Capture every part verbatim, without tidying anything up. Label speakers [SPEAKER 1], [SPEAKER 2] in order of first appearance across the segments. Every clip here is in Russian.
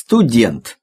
[SPEAKER 1] Студент.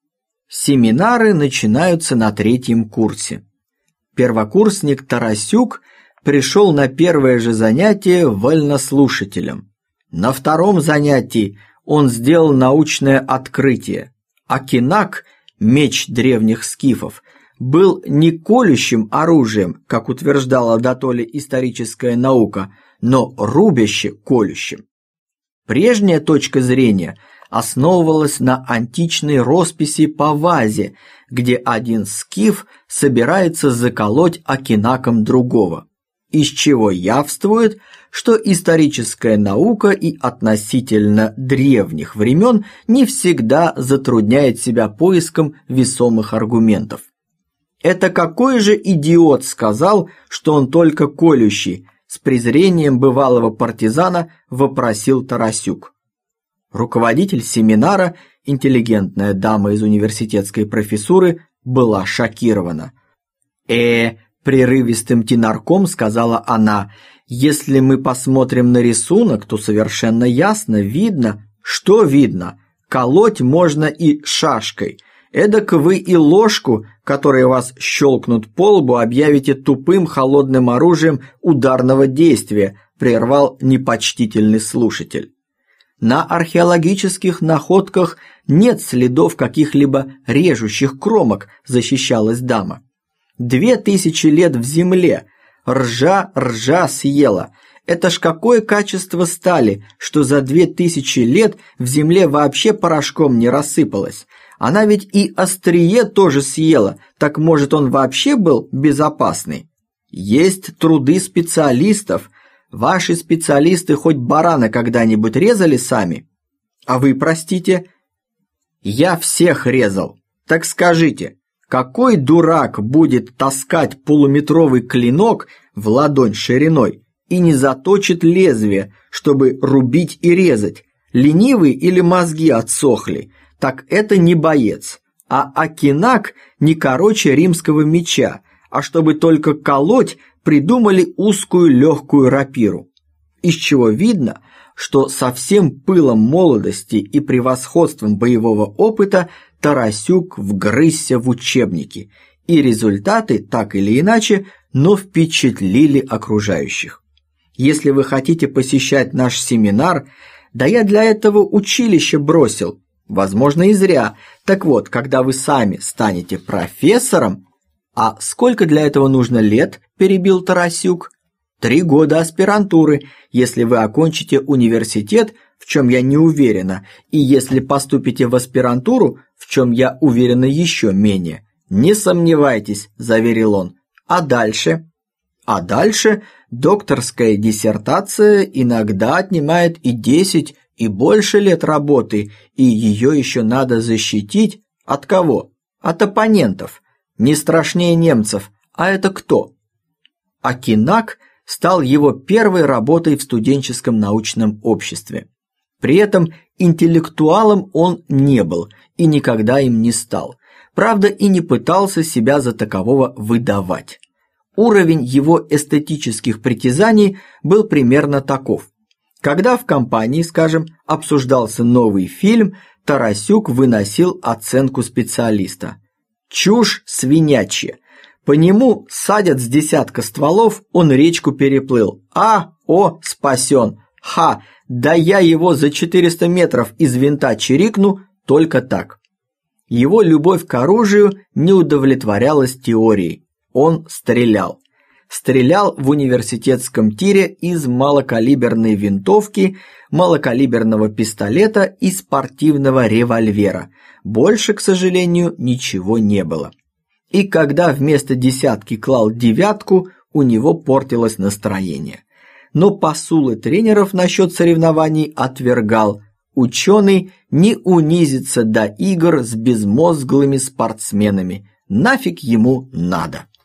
[SPEAKER 1] Семинары начинаются на третьем курсе. Первокурсник Тарасюк пришел на первое же занятие вольнослушателем. На втором занятии он сделал научное открытие. Акинак, меч древних скифов, был не колющим оружием, как утверждала дотоле историческая наука, но рубяще-колющим. Прежняя точка зрения основывалась на античной росписи по вазе, где один скиф собирается заколоть акинаком другого, из чего явствует, что историческая наука и относительно древних времен не всегда затрудняет себя поиском весомых аргументов. «Это какой же идиот сказал, что он только колющий?» — с презрением бывалого партизана вопросил Тарасюк. Руководитель семинара, интеллигентная дама из университетской профессуры, была шокирована. «Э, прерывистым тенорком сказала она, если мы посмотрим на рисунок, то совершенно ясно видно, что видно. Колоть можно и шашкой. Эдак вы и ложку, которой вас щелкнут по лбу, объявите тупым холодным оружием ударного действия», прервал непочтительный слушатель. На археологических находках нет следов каких-либо режущих кромок, защищалась дама. Две тысячи лет в земле, ржа ржа съела. Это ж какое качество стали, что за две тысячи лет в земле вообще порошком не рассыпалось. Она ведь и острие тоже съела, так может он вообще был безопасный? Есть труды специалистов. Ваши специалисты хоть барана когда-нибудь резали сами? А вы, простите? Я всех резал. Так скажите, какой дурак будет таскать полуметровый клинок в ладонь шириной и не заточит лезвие, чтобы рубить и резать? Ленивый или мозги отсохли? Так это не боец. А акинак не короче римского меча, а чтобы только колоть, придумали узкую легкую рапиру. Из чего видно, что со всем пылом молодости и превосходством боевого опыта Тарасюк вгрызся в учебники, и результаты, так или иначе, но впечатлили окружающих. Если вы хотите посещать наш семинар, да я для этого училище бросил, возможно, и зря. Так вот, когда вы сами станете профессором, а сколько для этого нужно лет, перебил Тарасюк. Три года аспирантуры, если вы окончите университет, в чем я не уверена, и если поступите в аспирантуру, в чем я уверена еще менее. Не сомневайтесь, заверил он. А дальше? А дальше докторская диссертация иногда отнимает и десять, и больше лет работы, и ее еще надо защитить от кого? От оппонентов. Не страшнее немцев. А это кто? Акинак стал его первой работой в студенческом научном обществе. При этом интеллектуалом он не был и никогда им не стал. Правда, и не пытался себя за такового выдавать. Уровень его эстетических притязаний был примерно таков. Когда в компании, скажем, обсуждался новый фильм, Тарасюк выносил оценку специалиста. Чушь свинячья. По нему садят с десятка стволов, он речку переплыл. А, о, спасен. Ха, да я его за четыреста метров из винта чирикну только так. Его любовь к оружию не удовлетворялась теорией. Он стрелял. Стрелял в университетском тире из малокалиберной винтовки, малокалиберного пистолета и спортивного револьвера. Больше, к сожалению, ничего не было. И когда вместо десятки клал девятку, у него портилось настроение. Но посулы тренеров насчет соревнований отвергал. Ученый не унизится до игр с безмозглыми спортсменами. Нафиг ему надо.